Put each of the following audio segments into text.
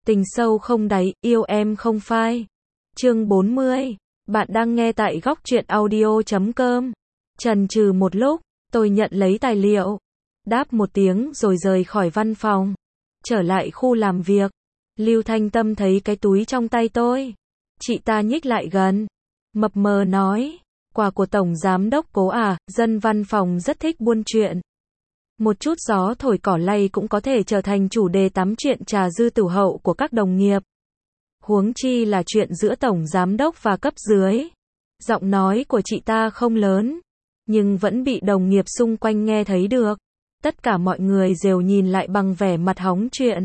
Tình sâu không đáy, yêu em không phai. Chương 40. Bạn đang nghe tại góc truyện audio.com. Chần chừ một lúc, tôi nhận lấy tài liệu. Đáp một tiếng rồi rời khỏi văn phòng. Trở lại khu làm việc. Lưu Thanh Tâm thấy cái túi trong tay tôi. Chị ta nhích lại gần. Mập mờ nói. Quà của Tổng Giám đốc Cố à, dân văn phòng rất thích buôn chuyện. Một chút gió thổi cỏ lay cũng có thể trở thành chủ đề tám chuyện trà dư tửu hậu của các đồng nghiệp. Huống chi là chuyện giữa Tổng Giám đốc và cấp dưới. Giọng nói của chị ta không lớn, nhưng vẫn bị đồng nghiệp xung quanh nghe thấy được. Tất cả mọi người đều nhìn lại bằng vẻ mặt hóng chuyện.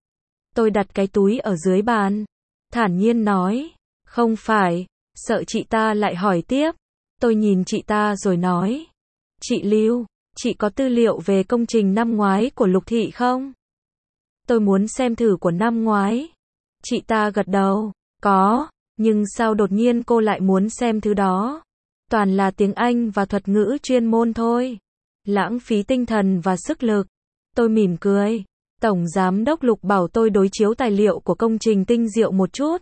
Tôi đặt cái túi ở dưới bàn, thản nhiên nói, không phải, sợ chị ta lại hỏi tiếp. Tôi nhìn chị ta rồi nói, chị Lưu, chị có tư liệu về công trình năm ngoái của Lục Thị không? Tôi muốn xem thử của năm ngoái. Chị ta gật đầu, có, nhưng sao đột nhiên cô lại muốn xem thứ đó? Toàn là tiếng Anh và thuật ngữ chuyên môn thôi. Lãng phí tinh thần và sức lực. Tôi mỉm cười. Tổng Giám đốc Lục bảo tôi đối chiếu tài liệu của công trình tinh diệu một chút.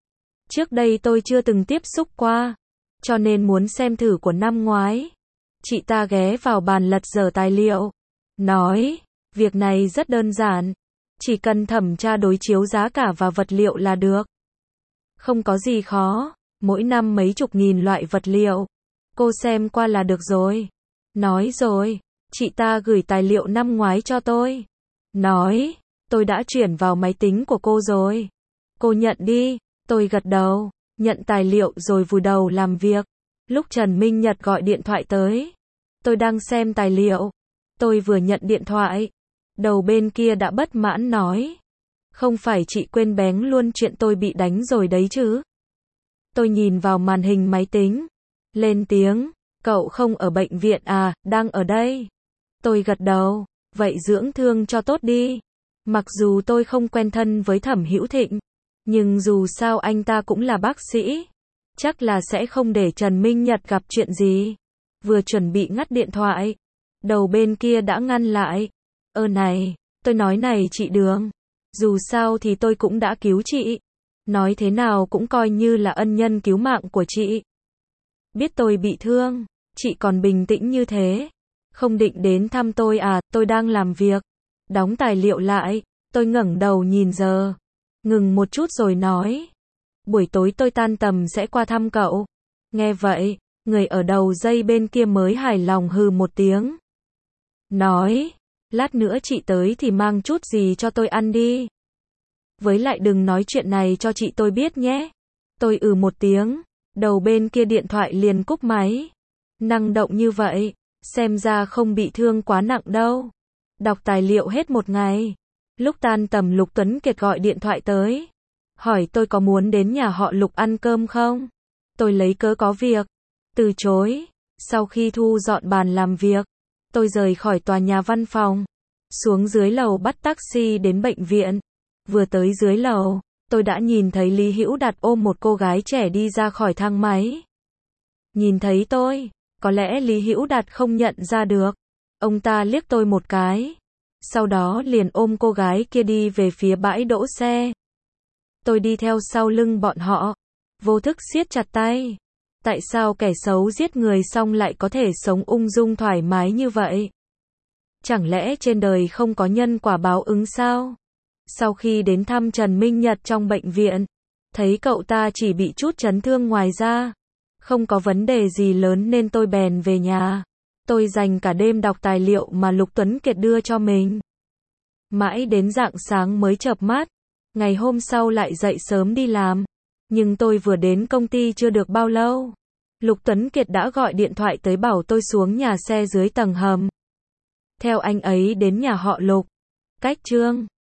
Trước đây tôi chưa từng tiếp xúc qua, cho nên muốn xem thử của năm ngoái. Chị ta ghé vào bàn lật dở tài liệu. Nói, việc này rất đơn giản. Chỉ cần thẩm tra đối chiếu giá cả và vật liệu là được. Không có gì khó, mỗi năm mấy chục nghìn loại vật liệu. Cô xem qua là được rồi. Nói rồi, chị ta gửi tài liệu năm ngoái cho tôi. Nói, tôi đã chuyển vào máy tính của cô rồi. Cô nhận đi, tôi gật đầu, nhận tài liệu rồi vùi đầu làm việc. Lúc Trần Minh Nhật gọi điện thoại tới, tôi đang xem tài liệu. Tôi vừa nhận điện thoại, đầu bên kia đã bất mãn nói. Không phải chị quên béng luôn chuyện tôi bị đánh rồi đấy chứ? Tôi nhìn vào màn hình máy tính, lên tiếng, cậu không ở bệnh viện à, đang ở đây. Tôi gật đầu, vậy dưỡng thương cho tốt đi. Mặc dù tôi không quen thân với Thẩm Hữu Thịnh, nhưng dù sao anh ta cũng là bác sĩ. Chắc là sẽ không để Trần Minh Nhật gặp chuyện gì. Vừa chuẩn bị ngắt điện thoại, đầu bên kia đã ngăn lại. Này, tôi nói này chị Đường. Dù sao thì tôi cũng đã cứu chị. Nói thế nào cũng coi như là ân nhân cứu mạng của chị. Biết tôi bị thương, chị còn bình tĩnh như thế. Không định đến thăm tôi à, tôi đang làm việc. Đóng tài liệu lại, tôi ngẩng đầu nhìn giờ. Ngừng một chút rồi nói. Buổi tối tôi tan tầm sẽ qua thăm cậu. Nghe vậy, người ở đầu dây bên kia mới hài lòng hừ một tiếng. Nói, lát nữa chị tới thì mang chút gì cho tôi ăn đi. Với lại đừng nói chuyện này cho chị tôi biết nhé. Tôi một tiếng, đầu bên kia điện thoại liền cúp máy. Năng động như vậy, xem ra không bị thương quá nặng đâu. Đọc tài liệu hết một ngày. Lúc tan tầm Lục Tuấn Kiệt gọi điện thoại tới. Hỏi tôi có muốn đến nhà họ Lục ăn cơm không? Tôi lấy cớ có việc. Từ chối. Sau khi thu dọn bàn làm việc, tôi rời khỏi tòa nhà văn phòng. Xuống dưới lầu bắt taxi đến bệnh viện. Vừa tới dưới lầu, tôi đã nhìn thấy Lý Hữu Đạt ôm một cô gái trẻ đi ra khỏi thang máy. Nhìn thấy tôi, có lẽ Lý Hữu Đạt không nhận ra được. Ông ta liếc tôi một cái. Sau đó liền ôm cô gái kia đi về phía bãi đỗ xe. Tôi đi theo sau lưng bọn họ. Vô thức siết chặt tay. Tại sao kẻ xấu giết người xong lại có thể sống ung dung thoải mái như vậy? Chẳng lẽ trên đời không có nhân quả báo ứng sao? Sau khi đến thăm Trần Minh Nhật trong bệnh viện, thấy cậu ta chỉ bị chút chấn thương ngoài da. Không có vấn đề gì lớn nên tôi bèn về nhà. Tôi dành cả đêm đọc tài liệu mà Lục Tuấn Kiệt đưa cho mình. Mãi đến rạng sáng mới chợp mắt. Ngày hôm sau lại dậy sớm đi làm. Nhưng tôi vừa đến công ty chưa được bao lâu. Lục Tuấn Kiệt đã gọi điện thoại tới bảo tôi xuống nhà xe dưới tầng hầm. Theo anh ấy đến nhà họ Lục. Cách Trương